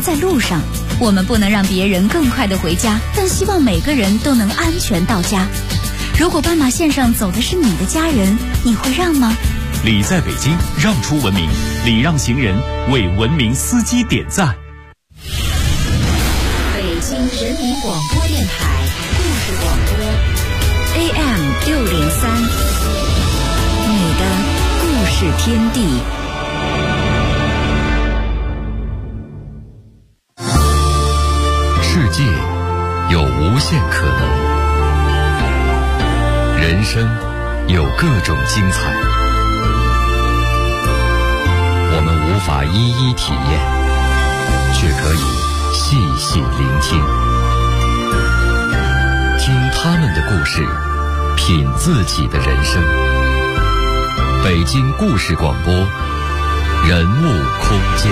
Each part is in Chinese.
在路上。我们不能让别人更快地回家，但希望每个人都能安全到家。如果斑马线上走的是你的家人，你会让吗？ 礼在北京，让出文明，礼让行人，为文明司机点赞。 北京人民广播电台故事广播 AM603，你的故事天地。 世界有无限可能，人生有各种精彩，我们无法一一体验，却可以细细聆听，听他们的故事，品自己的人生。北京故事广播，人物空间。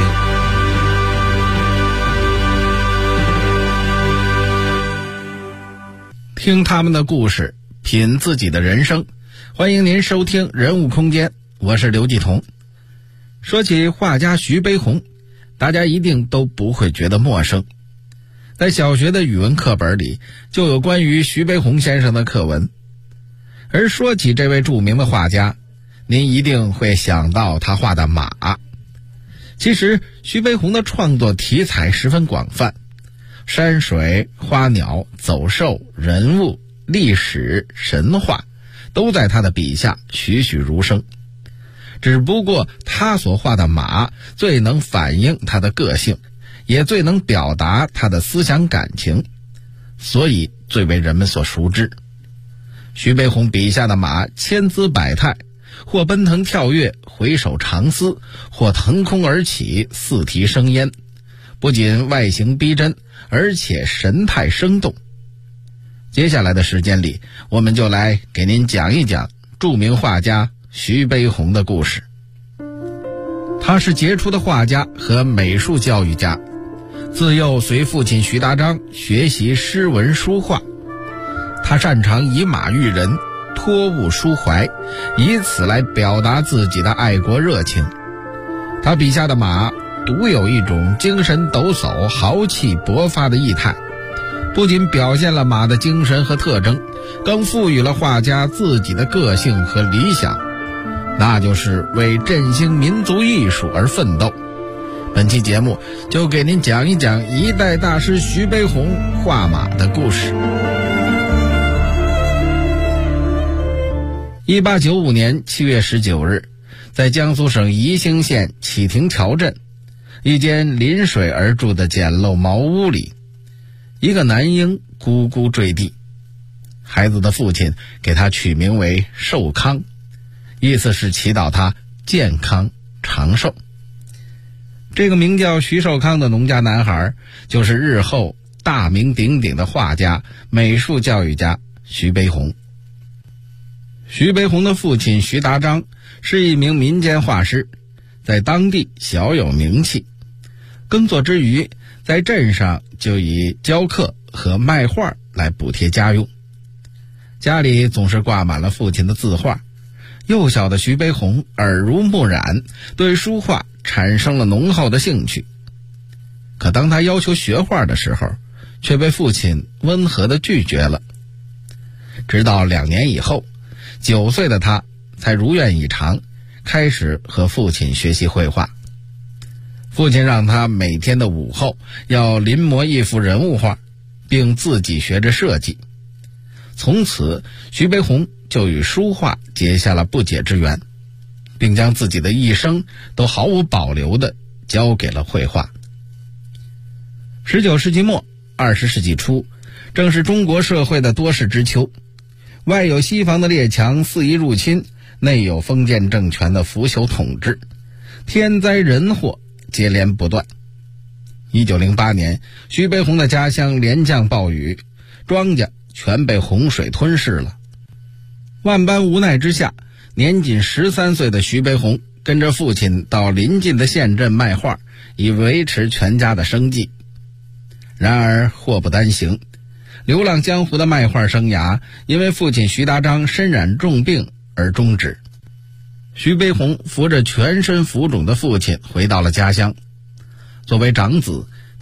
听他们的故事，品自己的人生。欢迎您收听人物空间，我是刘继彤。说起画家徐悲鸿，大家一定都不会觉得陌生。在小学的语文课本里就有关于徐悲鸿先生的课文。而说起这位著名的画家，您一定会想到他画的马。其实徐悲鸿的创作题材十分广泛，山水、花鸟、走兽、人物、历史、神话都在他的笔下栩栩如生。只不过他所画的马最能反映他的个性，也最能表达他的思想感情，所以最为人们所熟知。徐悲鸿笔下的马千姿百态，或奔腾跳跃，回首长嘶，或腾空而起，四蹄生烟，不仅外形逼真，而且神态生动。接下来的时间里，我们就来给您讲一讲著名画家徐悲鸿的故事。他是杰出的画家和美术教育家，自幼随父亲徐达章学习诗文书画。他擅长以马喻人，托物抒怀，以此来表达自己的爱国热情。他笔下的马独有一种精神抖擞、豪气勃发的意态，不仅表现了马的精神和特征，更赋予了画家自己的个性和理想，那就是为振兴民族艺术而奋斗。本期节目就给您讲一讲一代大师徐悲鸿画马的故事。1895年7月19日，在江苏省宜兴县启亭桥镇一间临水而筑的简陋茅屋里，一个男婴咕咕坠地。孩子的父亲给他取名为寿康，意思是祈祷他健康长寿。这个名叫徐寿康的农家男孩，就是日后大名鼎鼎的画家、美术教育家徐悲鸿。徐悲鸿的父亲徐达章是一名民间画师，在当地小有名气。耕作之余，在镇上就以教课和卖画来补贴家用。家里总是挂满了父亲的字画，幼小的徐悲鸿耳濡目染，对书画产生了浓厚的兴趣。可当他要求学画的时候，却被父亲温和地拒绝了。直到2年以后，9岁的他才如愿以偿，开始和父亲学习绘画。父亲让他每天的午后要临摹一幅人物画，并自己学着设计。从此，徐悲鸿就与书画结下了不解之缘，并将自己的一生都毫无保留地交给了绘画。19世纪末20世纪初，正是中国社会的多事之秋，外有西方的列强肆意入侵，内有封建政权的腐朽统治，天灾人祸接连不断。1908年，徐悲鸿的家乡连降暴雨，庄稼全被洪水吞噬了。万般无奈之下，年仅13岁的徐悲鸿跟着父亲到邻近的县镇卖画，以维持全家的生计。然而祸不单行，流浪江湖的卖画生涯因为父亲徐达章身染重病而终止。徐悲鸿扶着全身浮肿的父亲回到了家乡。作为长子，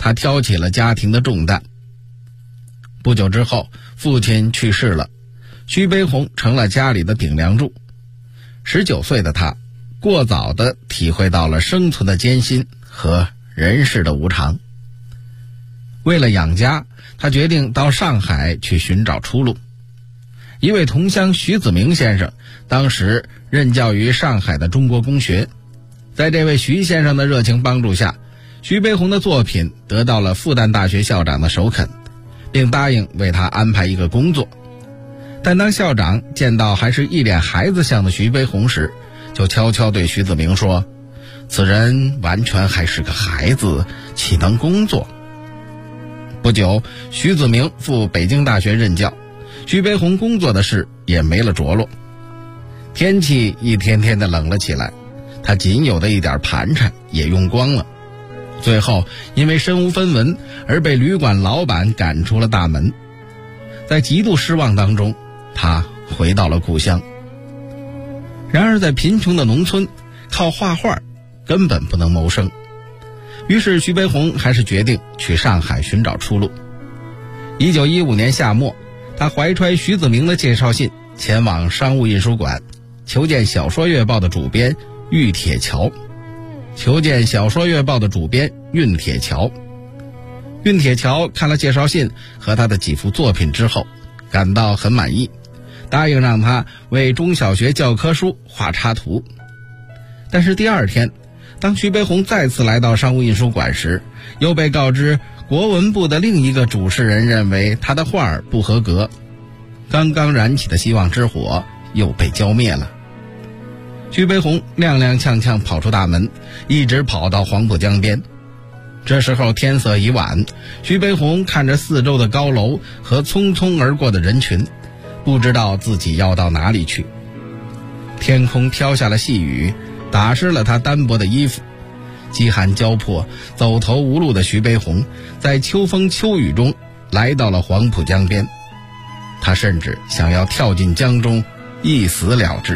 他挑起了家庭的重担。不久之后，父亲去世了，徐悲鸿成了家里的顶梁柱。19岁的他，过早地体会到了生存的艰辛和人世的无常。为了养家，他决定到上海去寻找出路。一位同乡徐子明先生当时任教于上海的中国公学，在这位徐先生的热情帮助下，徐悲鸿的作品得到了复旦大学校长的首肯，并答应为他安排一个工作。但当校长见到还是一脸孩子相的徐悲鸿时，就悄悄对徐子明说，此人完全还是个孩子，岂能工作？不久，徐子明赴北京大学任教，徐悲鸿工作的事也没了着落。天气一天天的冷了起来，他仅有的一点盘缠也用光了。最后因为身无分文而被旅馆老板赶出了大门。在极度失望当中，他回到了故乡。然而在贫穷的农村，靠画画根本不能谋生。于是徐悲鸿还是决定去上海寻找出路。1915年夏末，他怀揣徐子明的介绍信前往商务印书馆，求见小说月报的主编郁铁桥。运铁桥看了介绍信和他的几幅作品之后，感到很满意，答应让他为中小学教科书画插图。但是第二天，当徐悲鸿再次来到商务印书馆时，又被告知国文部的另一个主事人认为他的画不合格，刚刚燃起的希望之火又被浇灭了。徐悲鸿踉踉跄跄跑出大门，一直跑到黄浦江边。这时候天色已晚，徐悲鸿看着四周的高楼和匆匆而过的人群，不知道自己要到哪里去。天空飘下了细雨，打湿了他单薄的衣服。饥寒交迫、走投无路的徐悲鸿在秋风秋雨中来到了黄浦江边，他甚至想要跳进江中一死了之。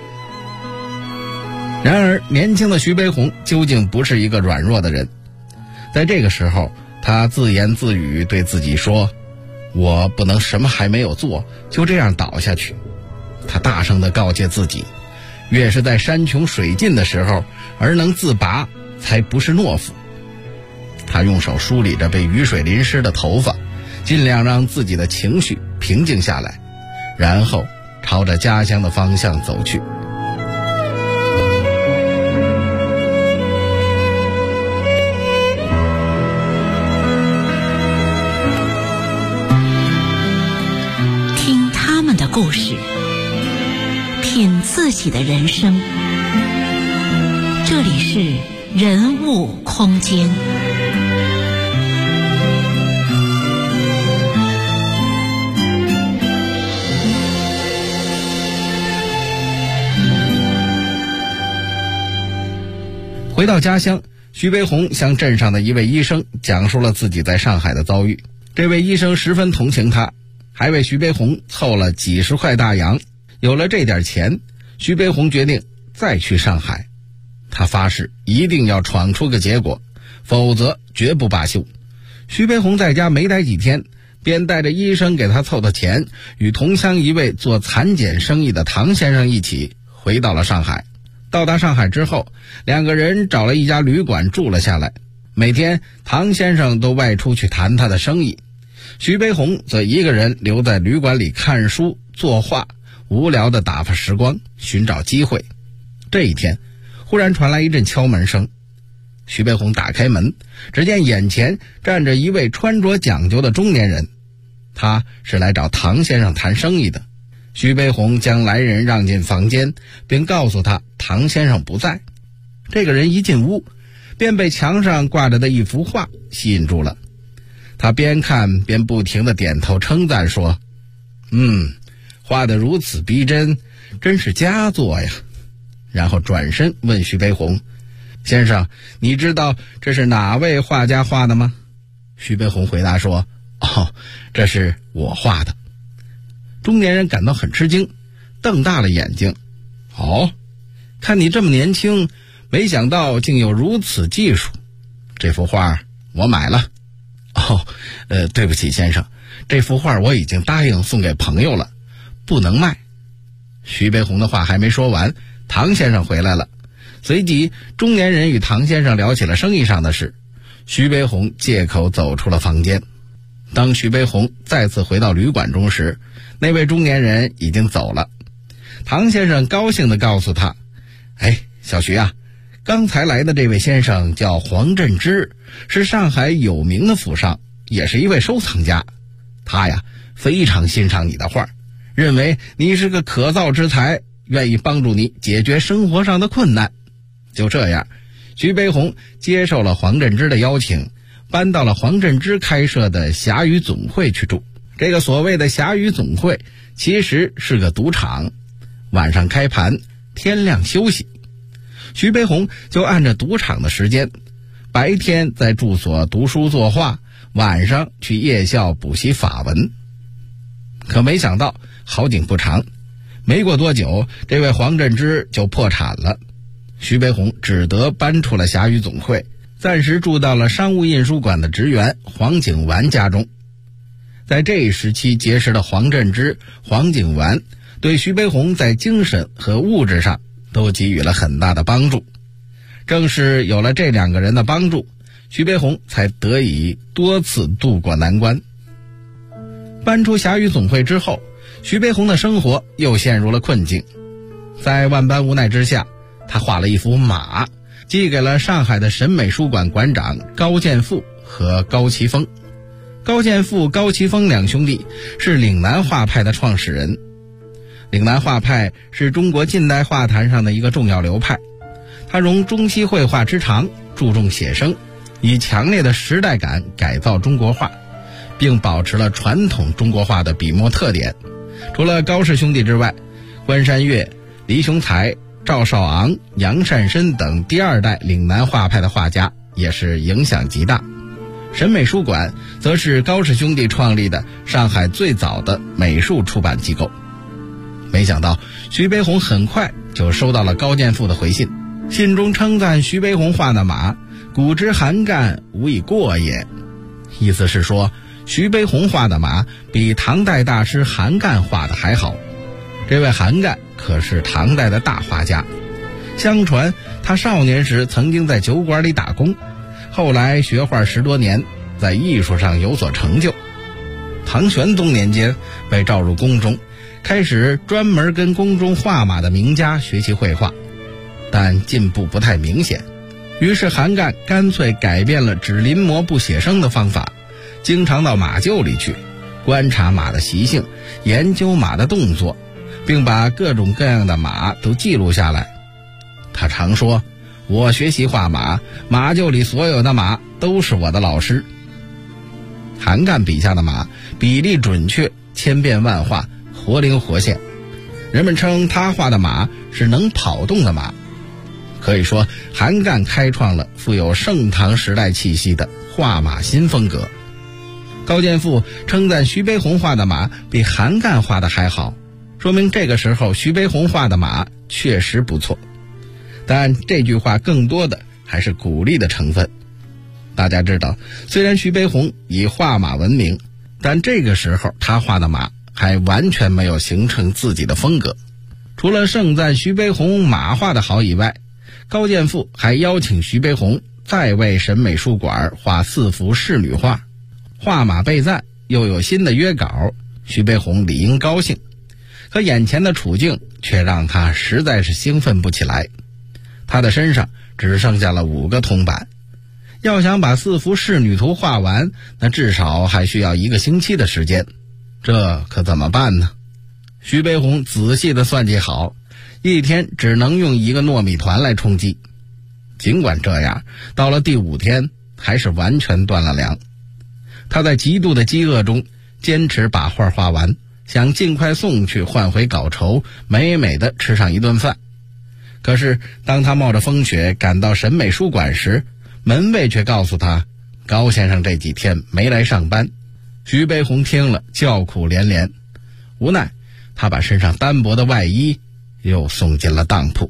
然而年轻的徐悲鸿究竟不是一个软弱的人，在这个时候他自言自语对自己说，我不能什么还没有做就这样倒下去。他大声地告诫自己，越是在山穷水尽的时候而能自拔，才不是懦夫。他用手梳理着被雨水淋湿的头发，尽量让自己的情绪平静下来，然后朝着家乡的方向走去。 听他们的故事，品自己的人生。这里是人物空间。 回到家乡，徐悲鸿向镇上的一位医生讲述了自己在上海的遭遇。这位医生十分同情他，还为徐悲鸿凑了几十块大洋。有了这点钱，徐悲鸿决定再去上海。他发誓一定要闯出个结果，否则绝不罢休。徐悲鸿在家没待几天，便带着医生给他凑的钱，与同乡一位做蚕茧生意的唐先生一起回到了上海。到达上海之后，两个人找了一家旅馆住了下来。每天唐先生都外出去谈他的生意，徐悲鸿则一个人留在旅馆里看书作画，无聊地打发时光，寻找机会。这一天忽然传来一阵敲门声，徐悲鸿打开门，只见眼前站着一位穿着讲究的中年人，他是来找唐先生谈生意的。徐悲鸿将来人让进房间，并告诉他唐先生不在。这个人一进屋，便被墙上挂着的一幅画吸引住了。他边看边不停地点头称赞说，画得如此逼真，真是佳作呀。然后转身问徐悲鸿，先生，你知道这是哪位画家画的吗？徐悲鸿回答说，这是我画的。中年人感到很吃惊，瞪大了眼睛，看你这么年轻，没想到竟有如此技术，这幅画我买了。 对不起先生，这幅画我已经答应送给朋友了，不能卖。徐悲鸿的话还没说完，唐先生回来了。随即中年人与唐先生聊起了生意上的事，徐悲鸿借口走出了房间。当徐悲鸿再次回到旅馆中时，那位中年人已经走了。唐先生高兴地告诉他，小徐啊，刚才来的这位先生叫黄振之，是上海有名的府上，也是一位收藏家。他呀非常欣赏你的画，认为你是个可造之才，愿意帮助你解决生活上的困难。就这样，徐悲鸿接受了黄振之的邀请，搬到了黄振之开设的霞雨总会去住。这个所谓的霞雨总会其实是个赌场，晚上开盘，天亮休息。徐悲鸿就按着赌场的时间，白天在住所读书作画，晚上去夜校补习法文。可没想到好景不长，没过多久，这位黄振之就破产了。徐悲鸿只得搬出了霞雨总会，暂时住到了商务印书馆的职员黄景完家中。在这一时期结识的黄振之、黄景完，对徐悲鸿在精神和物质上都给予了很大的帮助。正是有了这两个人的帮助，徐悲鸿才得以多次渡过难关。搬出霞雨总会之后，徐悲鸿的生活又陷入了困境。在万般无奈之下，他画了一幅马，寄给了上海的审美书馆馆长高剑父和高奇峰。高剑父、高奇峰两兄弟是岭南画派的创始人。岭南画派是中国近代画坛上的一个重要流派，它融中西绘画之长，注重写生，以强烈的时代感改造中国画，并保持了传统中国画的笔墨特点。除了高氏兄弟之外，关山月、黎雄才、赵少昂、杨善深等第二代岭南画派的画家也是影响极大。审美书馆则是高氏兄弟创立的上海最早的美术出版机构。没想到徐悲鸿很快就收到了高剑父的回信，信中称赞徐悲鸿画的马，古之韩干，无以过也。意思是说，徐悲鸿画的马比唐代大师韩干画的还好。这位韩干可是唐代的大画家，相传他少年时曾经在酒馆里打工，后来学画10多年，在艺术上有所成就。唐玄宗年间被召入宫中，开始专门跟宫中画马的名家学习绘画，但进步不太明显。于是韩干干脆改变了只临摹不写生的方法，经常到马厩里去观察马的习性，研究马的动作，并把各种各样的马都记录下来。他常说，我学习画马，马厩里所有的马都是我的老师。韩干笔下的马比例准确，千变万化，活灵活现，人们称他画的马是能跑动的马。可以说，韩干开创了富有盛唐时代气息的画马新风格。高剑父称赞徐悲鸿画的马比韩干画的还好，说明这个时候徐悲鸿画的马确实不错。但这句话更多的还是鼓励的成分。大家知道，虽然徐悲鸿以画马闻名，但这个时候他画的马还完全没有形成自己的风格。除了盛赞徐悲鸿马画的好以外，高剑父还邀请徐悲鸿再为审美书馆画4幅仕女画。画马被赞，又有新的约稿，徐悲鸿理应高兴。可眼前的处境却让他实在是兴奋不起来。他的身上只剩下了5个铜板，要想把4幅仕女图画完，那至少还需要1个星期的时间，这可怎么办呢？徐悲鸿仔细地算计好，一天只能用1个糯米团来充饥。尽管这样，到了第5天还是完全断了粮。他在极度的饥饿中坚持把画画完，想尽快送去换回稿酬，美美地吃上一顿饭。可是当他冒着风雪赶到审美书馆时，门卫却告诉他，高先生这几天没来上班。徐悲鸿听了叫苦连连，无奈他把身上单薄的外衣又送进了当铺。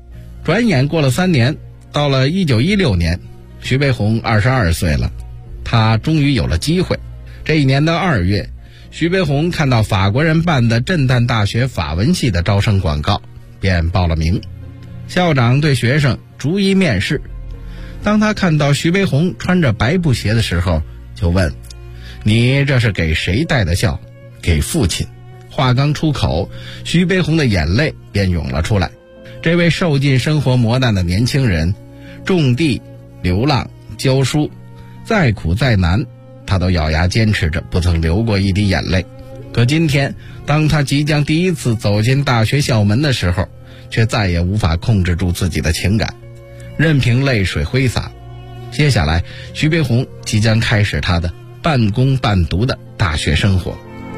转眼过了3年，到了1916年，徐悲鸿22岁了。 他终于有了机会。这一年的2月，徐悲鸿看到法国人办的震旦大学法文系的招生广告，便报了名。校长对学生逐一面试，当他看到徐悲鸿穿着白布鞋的时候，就问：你这是给谁带的校？给父亲。话刚出口，徐悲鸿的眼泪便涌了出来。这位受尽生活磨难的年轻人，种地、流浪、教书，再苦再难，他都咬牙坚持着，不曾流过一滴眼泪。可今天，当他即将第一次走进大学校门的时候，却再也无法控制住自己的情感，任凭泪水挥洒。接下来，徐悲鸿即将开始他的半工半读的大学生活。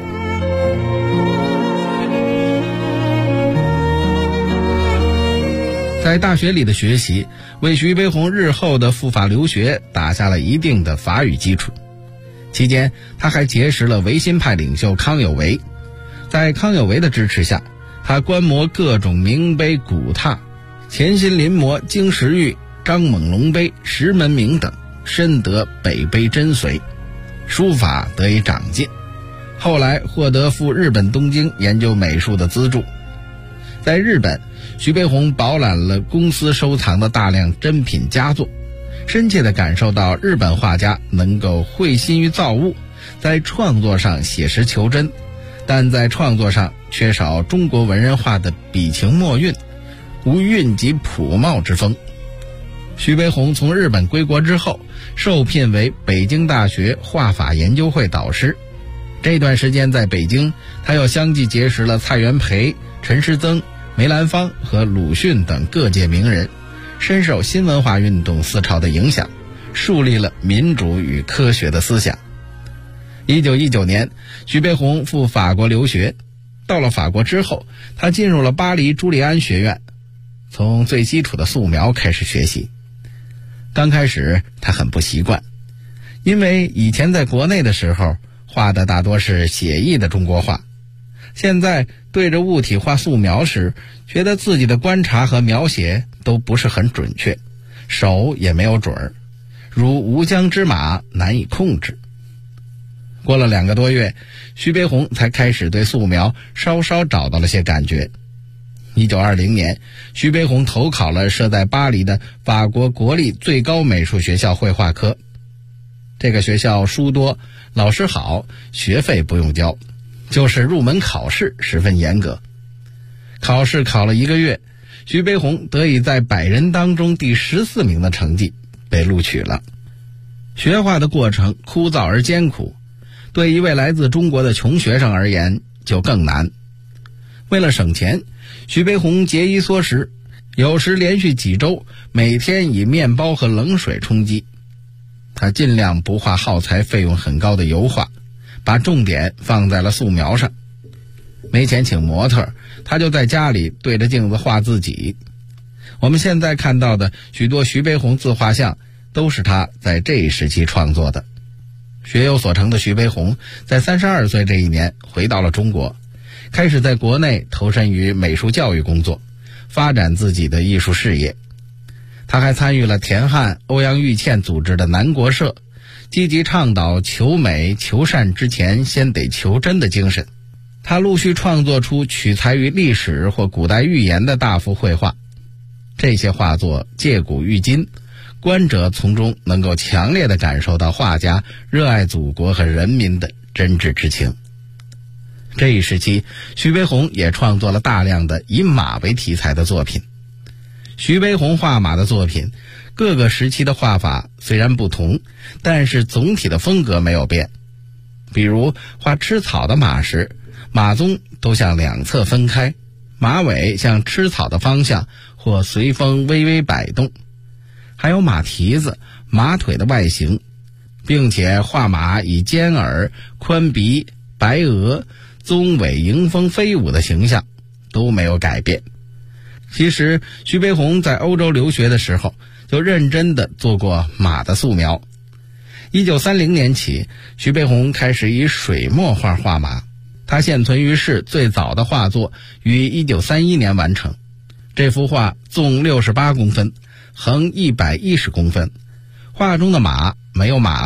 在大学里的学习，为徐悲鸿日后的赴法留学打下了一定的法语基础。期间，他还结识了维新派领袖康有为。在康有为的支持下，他观摩各种名碑古拓，潜心临摹经石玉、张猛龙碑、石门铭等，深得北碑真髓，书法得以长进。后来获得赴日本东京研究美术的资助。在日本，徐悲鸿饱览了公司收藏的大量珍品佳作，深切地感受到日本画家能够会心于造物，在创作上写实求真，但在创作上缺少中国文人画的笔情墨韵，无韵及朴茂之风。徐悲鸿从日本归国之后，受聘为北京大学画法研究会导师。这段时间在北京，他又相继结识了蔡元培、陈师曾、梅兰芳和鲁迅等各界名人，深受新文化运动思潮的影响，树立了民主与科学的思想。1919年，徐悲鸿赴法国留学。到了法国之后，他进入了巴黎朱利安学院，从最基础的素描开始学习。刚开始他很不习惯，因为以前在国内的时候画的大多是写意的中国画，现在对着物体画素描时，觉得自己的观察和描写都不是很准确，手也没有准儿，如无缰之马，难以控制。过了2个多月，徐悲鸿才开始对素描稍稍找到了些感觉。1920年，徐悲鸿投考了设在巴黎的法国国立最高美术学校绘画科。这个学校书多，老师好，学费不用交，就是入门考试十分严格。考试考了1个月，徐悲鸿得以在100人当中第14名的成绩被录取了。学画的过程枯燥而艰苦，对一位来自中国的穷学生而言就更难。为了省钱，徐悲鸿节衣缩食，有时连续几周每天以面包和冷水充饥。他尽量不画耗材费用很高的油画，把重点放在了素描上。没钱请模特，他就在家里对着镜子画自己。我们现在看到的许多徐悲鸿自画像都是他在这一时期创作的。学有所成的徐悲鸿在32岁这一年回到了中国，开始在国内投身于美术教育工作，发展自己的艺术事业。他还参与了田汉、欧阳玉倩组织的南国社，积极倡导求美求善之前先得求真的精神。他陆续创作出取材于历史或古代寓言的大幅绘画，这些画作借古喻今，观者从中能够强烈地感受到画家热爱祖国和人民的真挚之情。这一时期，徐悲鸿也创作了大量的以马为题材的作品。徐悲鸿画马的作品，各个时期的画法虽然不同，但是总体的风格没有变。比如画吃草的马时，马鬃都向两侧分开，马尾向吃草的方向或随风微微摆动，还有马蹄子、马腿的外形，并且画马以尖耳、宽鼻、白额、鬃尾迎风飞舞的形象都没有改变。其实徐悲鸿在欧洲留学的时候就认真地做过马的素描。1930年起，徐悲鸿开始以水墨画画马，他现存于世最早的画作于1931年完成。这幅画纵68公分，横110公分，画中的马没有马鞍，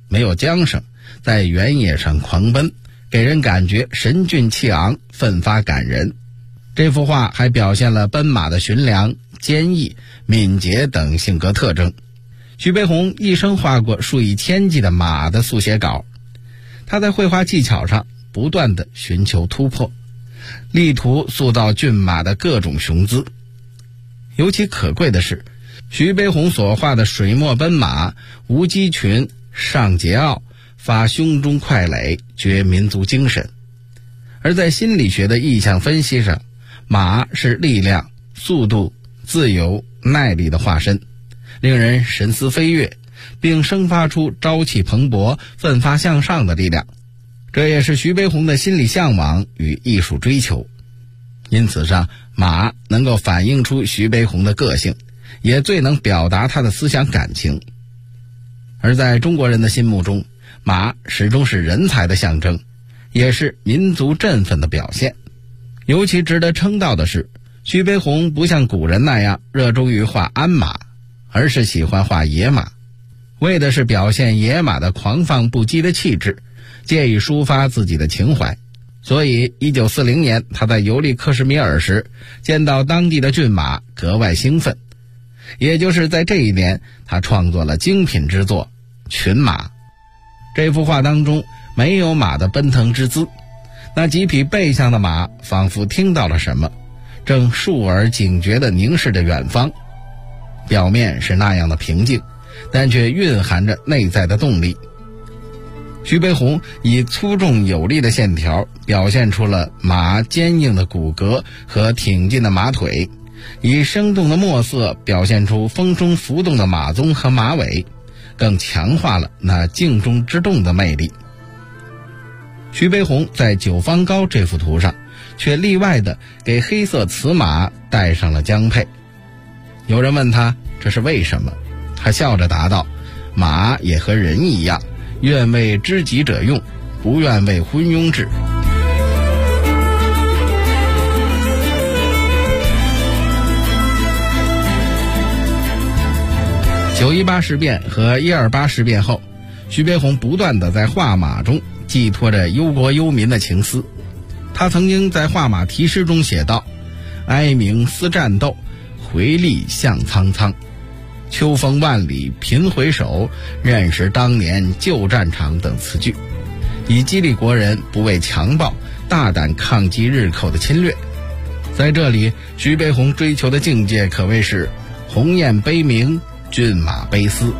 没有缰绳，在原野上狂奔，给人感觉神俊气昂，奋发感人。这幅画还表现了奔马的驯良、坚毅、敏捷等性格特征。徐悲鸿一生画过数以千计的马的速写稿，他在绘画技巧上不断地寻求突破，力图塑造骏马的各种雄姿。尤其可贵的是，徐悲鸿所画的水墨奔马，无肌群，上桀骜，发胸中快垒，觉民族精神。而在心理学的意象分析上，马是力量、速度、自由、耐力的化身，令人神思飞跃，并生发出朝气蓬勃、奋发向上的力量。这也是徐悲鸿的心理向往与艺术追求。因此上，马能够反映出徐悲鸿的个性，也最能表达他的思想感情。而在中国人的心目中，马始终是人才的象征，也是民族振奋的表现。尤其值得称道的是，徐悲鸿不像古人那样热衷于画鞍马，而是喜欢画野马，为的是表现野马的狂放不羁的气质，借以抒发自己的情怀。所以1940年他在游历克什米尔时，见到当地的骏马格外兴奋。也就是在这一年，他创作了精品之作《群马》。这幅画当中没有马的奔腾之姿，那几匹背向的马仿佛听到了什么，正竖耳警觉地凝视着远方。表面是那样的平静，但却蕴含着内在的动力。徐悲鸿以粗重有力的线条表现出了马坚硬的骨骼和挺进的马腿，以生动的墨色表现出风中浮动的马鬃和马尾，更强化了那静中之动的魅力。徐悲鸿在九方高这幅图上却例外地给黑色雌马戴上了缰配。有人问他这是为什么，他笑着答道：马也和人一样，愿为知己者用，不愿为昏庸治。918事变和128事变后，徐悲鸿不断地在画马中寄托着忧国忧民的情思。他曾经在画马题诗中写道：哀鸣思战斗，回力向苍苍，秋风万里频回首，认识当年旧战场等词句，以激励国人不畏强暴，大胆抗击日寇的侵略。在这里，徐悲鸿追求的境界可谓是鸿雁悲鸣，骏马悲思。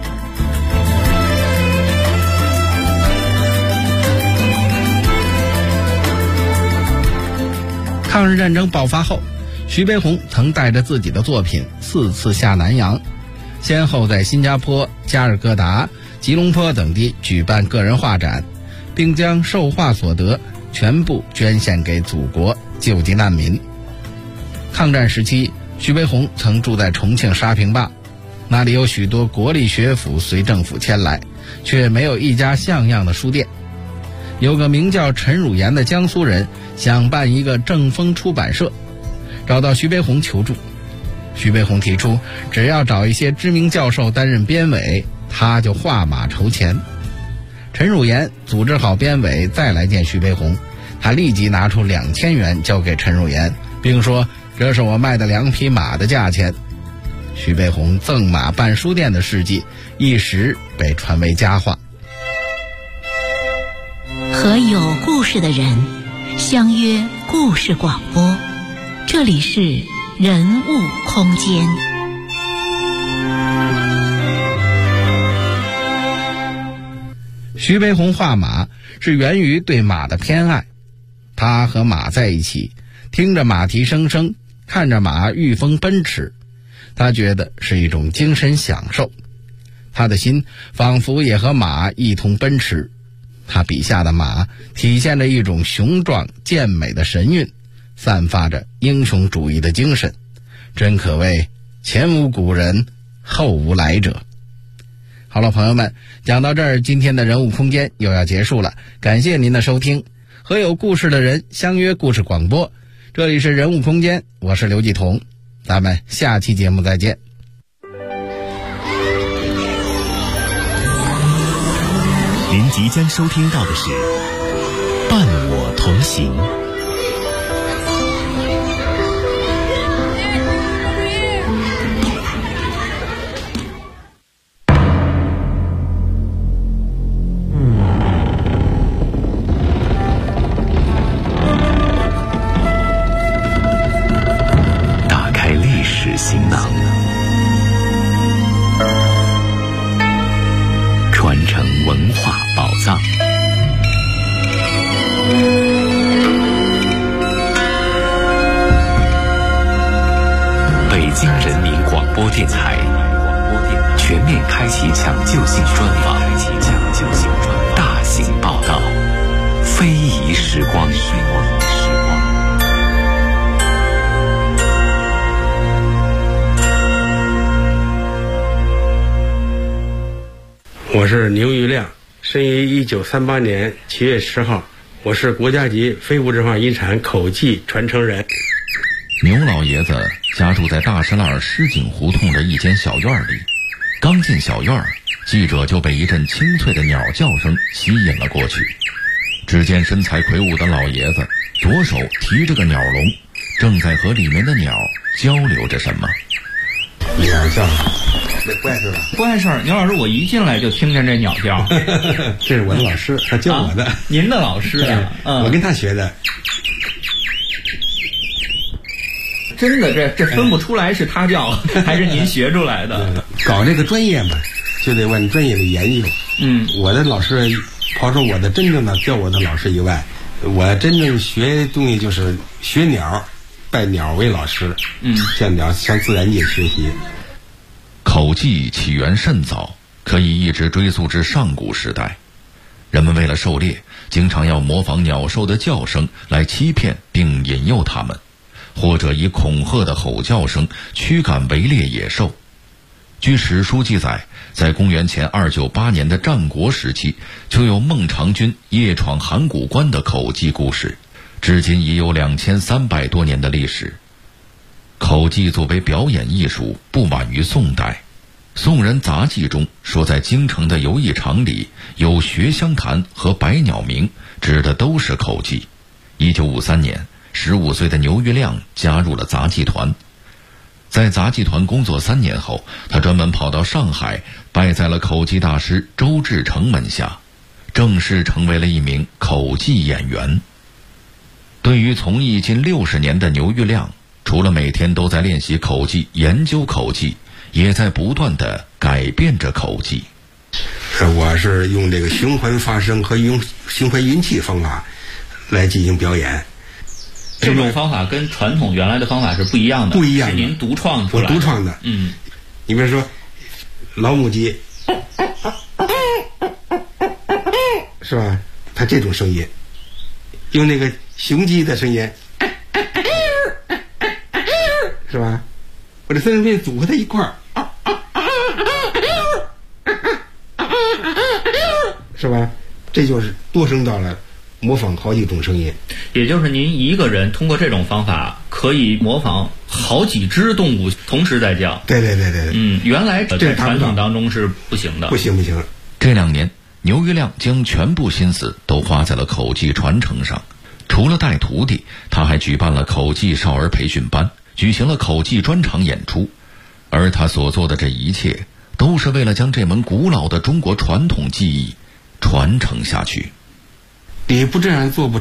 抗日战争爆发后，徐悲鸿曾带着自己的作品4次下南洋，先后在新加坡、加尔各答、吉隆坡等地举办个人画展，并将售画所得全部捐献给祖国，救济难民。抗战时期，徐悲鸿曾住在重庆沙坪坝，那里有许多国立学府随政府迁来，却没有一家像样的书店。有个名叫陈汝岩的江苏人想办一个正风出版社，找到徐悲鸿求助。徐悲鸿提出，只要找一些知名教授担任编委，他就画马筹钱。陈汝岩组织好编委再来见徐悲鸿，他立即拿出2000元交给陈汝岩，并说这是我卖的2匹马的价钱。徐悲鸿赠马办书店的事迹一时被传为佳话。 和有故事的人相约故事广播，这里是人物空间。 徐悲鸿画马是源于对马的偏爱，他和马在一起，听着马蹄声声，看着马御风奔驰，他觉得是一种精神享受。他的心仿佛也和马一同奔驰，他笔下的马体现着一种雄壮健美的神韵，散发着英雄主义的精神，真可谓前无古人，后无来者。好了，朋友们，讲到这儿，今天的人物空间又要结束了，感谢您的收听。和有故事的人相约故事广播，这里是人物空间，我是刘继彤，咱们下期节目再见。 您即将收听到的是《伴我同行》。打开历史行囊，传承文化宝藏。北京人民广播电台全面开启抢救性专访，大型报道，非遗时光。 我是牛玉亮，生于1938年7月10号，我是国家级非物质文化遗产口技传承人。 牛老爷子家住在大石栏石井胡同的一间小院里，刚进小院，记者就被一阵清脆的鸟叫声吸引了过去。只见身材魁梧的老爷子左手提着个鸟笼，正在和里面的鸟交流着什么。 鸟叫，不碍事吧？ 不碍事儿。牛老师，我一进来就听见这鸟叫。 这是我的老师，他教我的。 您的老师啊？ 我跟他学的。 真的，这分不出来是他教还是您学出来的。 搞这个专业嘛，就得往专业里研究。我的老师，刨出我的真正的教我的老师以外，我真正学东西就是学鸟，拜鸟为老师。向鸟向自然界学习。 口技起源甚早，可以一直追溯至上古时代。人们为了狩猎，经常要模仿鸟兽的叫声来欺骗并引诱它们，或者以恐吓的吼叫声驱赶围猎野兽。据史书记载，在公元前298年的战国时期，就有孟尝君夜闯函谷关的口技故事，至今已有2300多年的历史。口技作为表演艺术，不晚于宋代。宋人杂记中说，在京城的游艺场里有学香坛和百鸟鸣，指的都是口技。1953年，15岁的牛玉亮加入了杂技团。在杂技团工作3年后，他专门跑到上海，拜在了口技大师周志成门下，正式成为了一名口技演员。对于从艺近60年的牛玉亮，除了每天都在练习口技、研究口技，也在不断地改变着口技。 我是用这个循环发声和用循环运气方法来进行表演。 这种方法跟传统原来的方法是不一样的， 不一样的， 是您独创出来的。 我独创的。你比如说老母鸡，是吧？它这种声音，用那个雄鸡的声音，是吧？我这三声变组合在一块儿，是吧？这就是多声道了，模仿好几种声音。 也就是您一个人通过这种方法可以模仿好几只动物同时在叫。 对。 原来在传统当中是不行的。 不行。 这2年，牛玉亮将全部心思都花在了口技传承上。除了带徒弟，他还举办了口技少儿培训班，举行了口技专场演出。而他所做的这一切，都是为了将这门古老的中国传统技艺传承下去。 你不这样做不